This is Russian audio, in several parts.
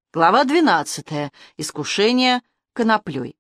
Глава 12. Искушение коноплей.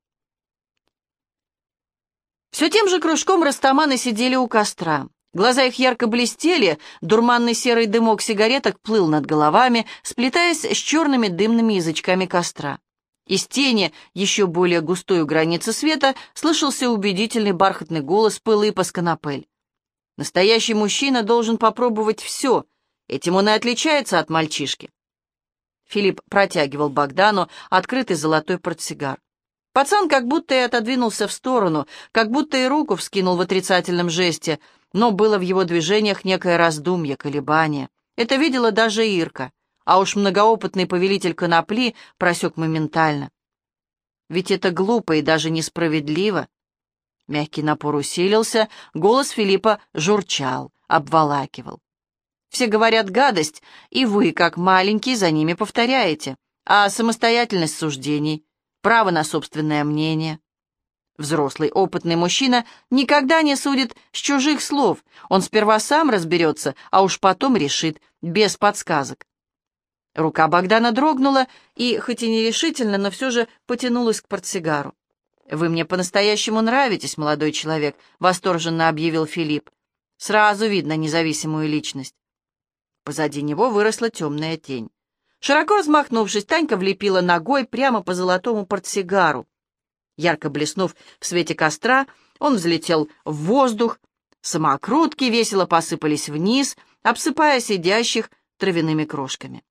Все тем же кружком растаманы сидели у костра. Глаза их ярко блестели, дурманный серый дымок сигареток плыл над головами, сплетаясь с черными дымными язычками костра. Из тени, еще более густой у границы света, слышался убедительный бархатный голос Пылыпа Сконопель. Настоящий мужчина должен попробовать все, этим он и отличается от мальчишки. Филипп протягивал Богдану открытый золотой портсигар. Пацан как будто и отодвинулся в сторону, как будто и руку вскинул в отрицательном жесте, но было в его движениях некое раздумье, колебание. Это видела даже Ирка, а уж многоопытный повелитель конопли просек моментально. Ведь это глупо и даже несправедливо. Мягкий напор усилился, голос Филиппа журчал, обволакивал. Все говорят гадость, и вы, как маленький, за ними повторяете. А самостоятельность суждений, право на собственное мнение. Взрослый, опытный мужчина никогда не судит с чужих слов. Он сперва сам разберется, а уж потом решит, без подсказок. Рука Богдана дрогнула и, хоть и нерешительно, но все же потянулась к портсигару. «Вы мне по-настоящему нравитесь, молодой человек», — восторженно объявил Филипп. «Сразу видно независимую личность». Позади него выросла темная тень. Широко размахнувшись, Танька влепила ногой прямо по золотому портсигару. Ярко блеснув в свете костра, он взлетел в воздух, самокрутки весело посыпались вниз, обсыпая сидящих травяными крошками.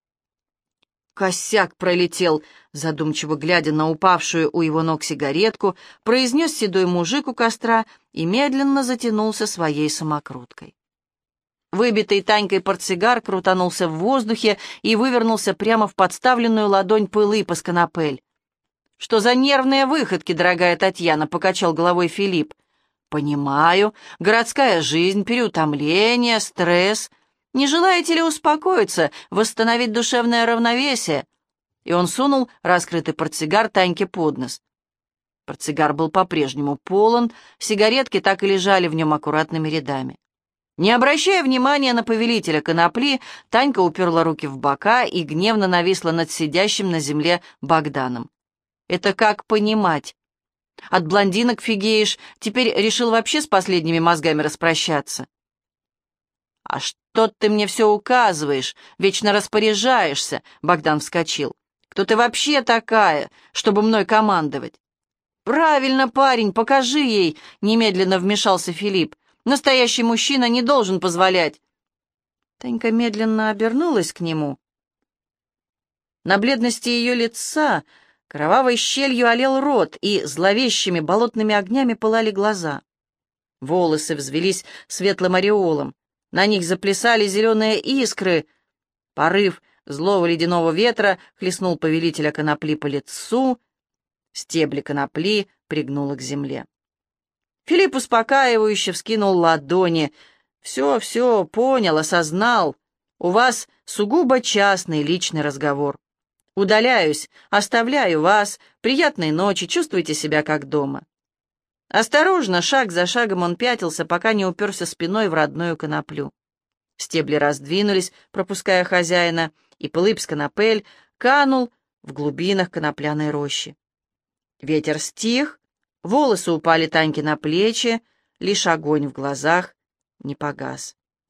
«Косяк пролетел», задумчиво глядя на упавшую у его ног сигаретку, произнес седой мужик у костра и медленно затянулся своей самокруткой. Выбитый Танькой портсигар крутанулся в воздухе и вывернулся прямо в подставленную ладонь Пылыпа Сконопель. «Что за нервные выходки, дорогая Татьяна?» — покачал головой Филипп. «Понимаю. Городская жизнь, переутомление, стресс. Не желаете ли успокоиться, восстановить душевное равновесие?» И он сунул раскрытый портсигар Таньке под нос. Портсигар был по-прежнему полон, сигаретки так и лежали в нем аккуратными рядами. Не обращая внимания на повелителя конопли, Танька уперла руки в бока и гневно нависла над сидящим на земле Богданом. «Это как понимать? От блондинок фигеешь, теперь решил вообще с последними мозгами распрощаться?» «А что ты мне все указываешь, вечно распоряжаешься?» — Богдан вскочил. «Кто ты вообще такая, чтобы мной командовать?» «Правильно, парень, покажи ей!» — немедленно вмешался Филипп. «Настоящий мужчина не должен позволять». Танька медленно обернулась к нему. На бледности ее лица кровавой щелью олел рот, и зловещими болотными огнями пылали глаза. Волосы взвелись светлым ореолом, на них заплясали зеленые искры. Порыв злого ледяного ветра хлестнул повелителя конопли по лицу, стебли конопли пригнуло к земле. Филипп успокаивающе вскинул ладони. «Все, понял, осознал. У вас сугубо частный личный разговор. Удаляюсь, оставляю вас. Приятной ночи, чувствуйте себя как дома». Осторожно, шаг за шагом он пятился, пока не уперся спиной в родную коноплю. Стебли раздвинулись, пропуская хозяина, и Пылып Сконопель канул в глубинах конопляной рощи. Ветер стих, волосы упали Таньке на плечи, лишь огонь в глазах не погас.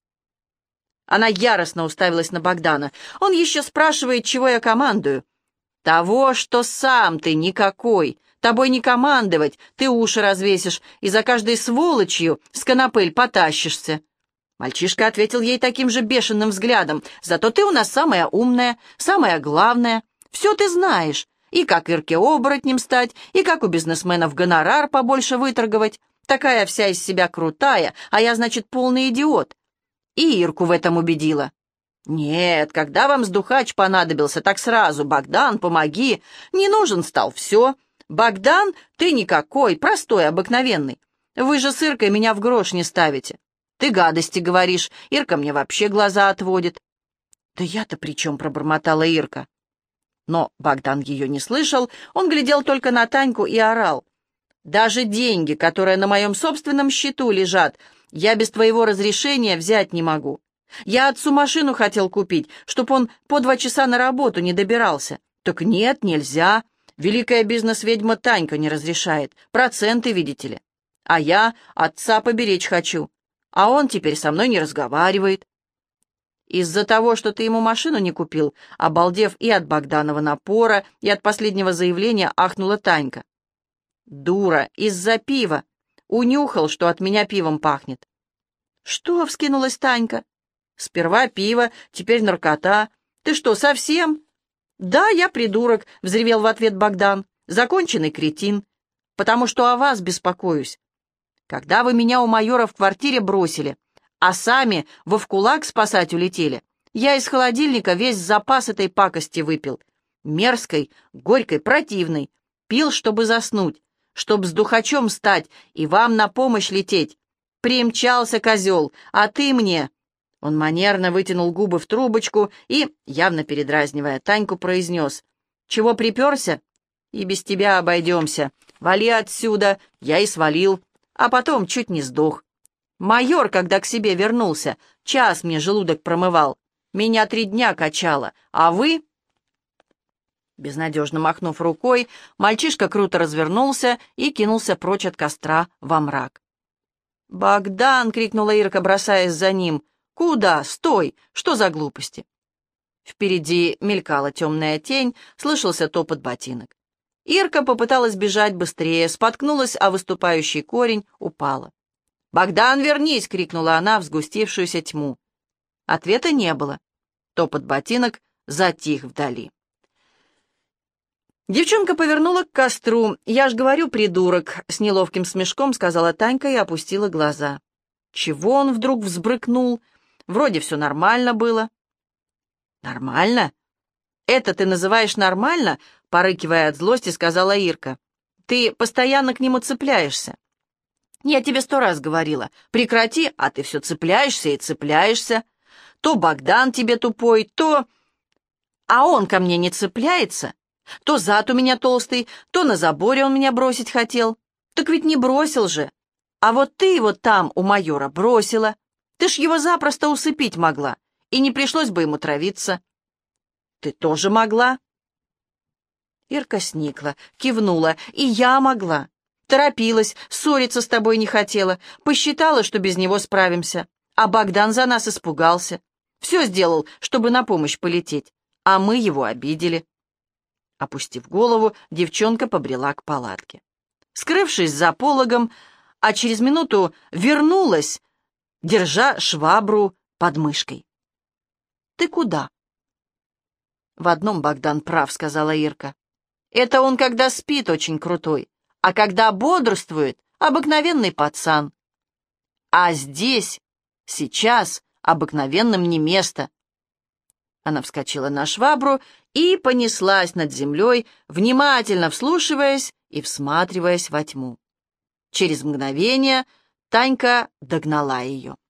Она яростно уставилась на Богдана. Он еще спрашивает, чего я командую. «Того, что сам ты никакой. Тобой не командовать, ты уши развесишь и за каждой сволочью с Сконопель потащишься». Мальчишка ответил ей таким же бешеным взглядом. «Зато ты у нас самая умная, самая главная. Все ты знаешь. И как Ирке оборотнем стать, и как у бизнесменов гонорар побольше выторговать. Такая вся из себя крутая, а я, значит, полный идиот». И Ирку в этом убедила. «Нет, когда вам сдухач понадобился, так сразу: Богдан, помоги. Не нужен стал, все. Богдан, ты никакой, простой, обыкновенный. Вы же с Иркой меня в грош не ставите. Ты гадости говоришь, Ирка мне вообще глаза отводит». «Да я-то при чем?» — пробормотала Ирка. Но Богдан ее не слышал, он глядел только на Таньку и орал. «Даже деньги, которые на моем собственном счету лежат, я без твоего разрешения взять не могу. Я отцу машину хотел купить, чтоб он по 2 часа на работу не добирался. «Так нет, нельзя. Великая бизнес-ведьма Танька не разрешает. Проценты, видите ли. А я отца поберечь хочу. А он теперь со мной не разговаривает». «Из-за того, что ты ему машину не купил», обалдев и от Богданова напора, и от последнего заявления, ахнула Танька. «Дура, из-за пива. Унюхал, что от меня пивом пахнет». «Что?» — вскинулась Танька. «Сперва пиво, теперь наркота. Ты что, совсем?» «Да, я придурок», — взревел в ответ Богдан. «Законченный кретин. Потому что о вас беспокоюсь. Когда вы меня у майора в квартире бросили, а сами во вкулак спасать улетели, я из холодильника весь запас этой пакости выпил. Мерзкой, горькой, противной. Пил, чтобы заснуть, чтоб с духачом стать и вам на помощь лететь. Примчался козел, а ты мне...» Он манерно вытянул губы в трубочку и, явно передразнивая Таньку, произнес: «Чего приперся? И без тебя обойдемся. Вали отсюда!» Я и свалил, а потом чуть не сдох. Майор, когда к себе вернулся, час мне желудок промывал. Меня 3 дня качало, а вы...» Безнадежно махнув рукой, мальчишка круто развернулся и кинулся прочь от костра во мрак. «Богдан!» — крикнула Ирка, бросаясь за ним. «Куда? Стой! Что за глупости?» Впереди мелькала темная тень, слышался топот ботинок. Ирка попыталась бежать быстрее, споткнулась о выступающий корень, упала. «Богдан, вернись!» — крикнула она в сгустившуюся тьму. Ответа не было. Топот ботинок затих вдали. Девчонка повернула к костру. «Я ж говорю, придурок!» — с неловким смешком сказала Танька и опустила глаза. Чего он вдруг взбрыкнул? Вроде все нормально было. «Нормально? Это ты называешь нормально?» — порыкивая от злости, сказала Ирка. «Ты постоянно к нему цепляешься. Я тебе 100 раз говорила. Прекрати, а ты все цепляешься и цепляешься. То Богдан тебе тупой, то... А он ко мне не цепляется. То зад у меня толстый, то на заборе он меня бросить хотел. Так ведь не бросил же. А вот ты его там у майора бросила. Ты ж его запросто усыпить могла, и не пришлось бы ему травиться». «Ты тоже могла?» Ирка сникла, кивнула. «И я могла. Торопилась, ссориться с тобой не хотела, посчитала, что без него справимся. А Богдан за нас испугался. Все сделал, чтобы на помощь полететь, а мы его обидели». Опустив голову, девчонка побрела к палатке. Скрывшись за пологом, а через минуту вернулась, держа швабру под мышкой. «Ты куда?» «В одном Богдан прав», — сказала Ирка. «Это он, когда спит, очень крутой, а когда бодрствует, обыкновенный пацан. А здесь, сейчас, обыкновенным не место». Она вскочила на швабру и понеслась над землей, внимательно вслушиваясь и всматриваясь во тьму. Через мгновение Танька догнала ее.